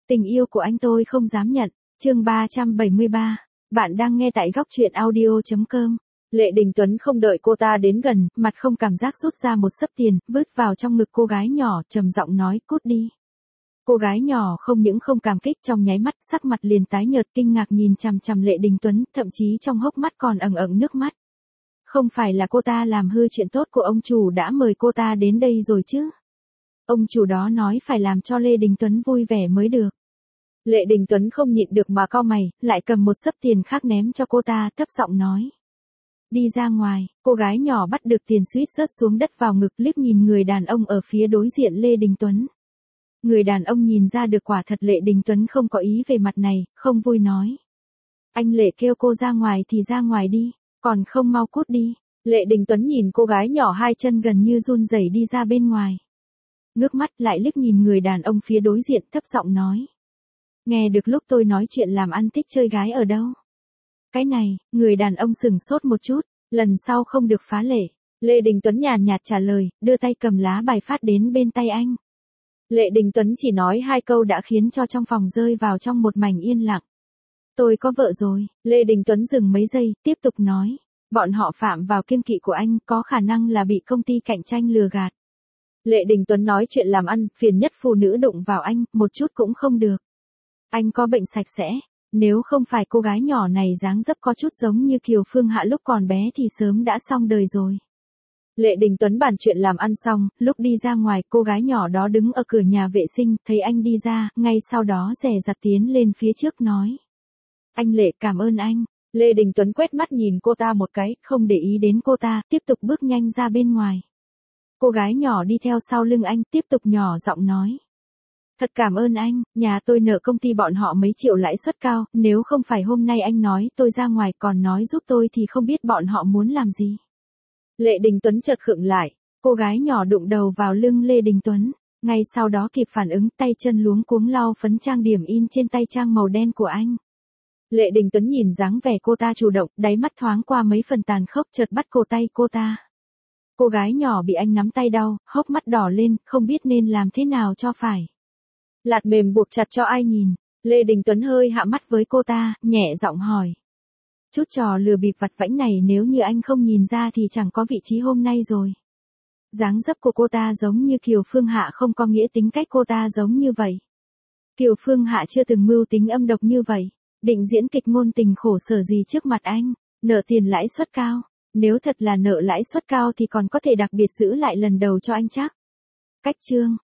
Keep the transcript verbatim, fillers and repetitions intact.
Tình yêu của anh tôi không dám nhận. Chương ba trăm bảy mươi ba. Bạn đang nghe tại góc truyện audio chấm com. Lệ Đình Tuấn không đợi cô ta đến gần, mặt không cảm giác rút ra một xấp tiền, vứt vào trong ngực cô gái nhỏ, trầm giọng nói, cút đi. Cô gái nhỏ không những không cảm kích, trong nháy mắt sắc mặt liền tái nhợt, kinh ngạc nhìn chằm chằm Lệ Đình Tuấn, thậm chí trong hốc mắt còn ẩn ẩn nước mắt. Không phải là cô ta làm hư chuyện tốt của ông chủ đã mời cô ta đến đây rồi chứ? Ông chủ đó nói phải làm cho Lê Đình Tuấn vui vẻ mới được. Lệ Đình Tuấn không nhịn được mà cau mày, lại cầm một xấp tiền khác ném cho cô ta, thấp giọng nói. Đi ra ngoài. Cô gái nhỏ bắt được tiền suýt rớt xuống đất vào ngực, liếc nhìn người đàn ông ở phía đối diện Lê Đình Tuấn. Người đàn ông nhìn ra được quả thật Lệ Đình Tuấn không có ý về mặt này, không vui nói. Anh Lệ kêu cô ra ngoài thì ra ngoài đi, còn không mau cút đi. Lệ Đình Tuấn nhìn cô gái nhỏ hai chân gần như run rẩy đi ra bên ngoài. Ngước mắt lại liếc nhìn người đàn ông phía đối diện, thấp giọng nói. Nghe được lúc tôi nói chuyện làm ăn thích chơi gái ở đâu? Cái này, người đàn ông sửng sốt một chút, lần sau không được phá lệ. Lê Đình Tuấn nhàn nhạt trả lời, đưa tay cầm lá bài phát đến bên tay anh. Lệ Đình Tuấn chỉ nói hai câu đã khiến cho trong phòng rơi vào trong một mảnh yên lặng. Tôi có vợ rồi. Lê Đình Tuấn dừng mấy giây, tiếp tục nói. Bọn họ phạm vào kiêng kỵ của anh, có khả năng là bị công ty cạnh tranh lừa gạt. Lệ Đình Tuấn nói chuyện làm ăn, phiền nhất phụ nữ đụng vào anh, một chút cũng không được. Anh có bệnh sạch sẽ, nếu không phải cô gái nhỏ này dáng dấp có chút giống như Kiều Phương Hạ lúc còn bé thì sớm đã xong đời rồi. Lệ Đình Tuấn bàn chuyện làm ăn xong, lúc đi ra ngoài cô gái nhỏ đó đứng ở cửa nhà vệ sinh, thấy anh đi ra, ngay sau đó dè dặt tiến lên phía trước nói. Anh Lệ cảm ơn anh. Lê Đình Tuấn quét mắt nhìn cô ta một cái, không để ý đến cô ta, tiếp tục bước nhanh ra bên ngoài. Cô gái nhỏ đi theo sau lưng anh, tiếp tục nhỏ giọng nói. Thật cảm ơn anh, nhà tôi nợ công ty bọn họ mấy triệu lãi suất cao, nếu không phải hôm nay anh nói tôi ra ngoài còn nói giúp tôi thì không biết bọn họ muốn làm gì. Lệ Đình Tuấn chợt khựng lại, cô gái nhỏ đụng đầu vào lưng Lê Đình Tuấn, ngay sau đó kịp phản ứng, tay chân luống cuống lau phấn trang điểm in trên tay trang màu đen của anh. Lệ Đình Tuấn nhìn dáng vẻ cô ta chủ động, đáy mắt thoáng qua mấy phần tàn khốc, chợt bắt cổ tay cô ta. Cô gái nhỏ bị anh nắm tay đau, hốc mắt đỏ lên, không biết nên làm thế nào cho phải. Lạt mềm buộc chặt cho ai nhìn. Lê Đình Tuấn hơi hạ mắt với cô ta, nhẹ giọng hỏi. Chút trò lừa bịp vặt vãnh này nếu như anh không nhìn ra thì chẳng có vị trí hôm nay rồi. Dáng dấp của cô ta giống như Kiều Phương Hạ không có nghĩa tính cách cô ta giống như vậy. Kiều Phương Hạ chưa từng mưu tính âm độc như vậy. Định diễn kịch ngôn tình khổ sở gì trước mặt anh, nợ tiền lãi suất cao. Nếu thật là nợ lãi suất cao thì còn có thể đặc biệt giữ lại lần đầu cho anh chắc. Cách chương.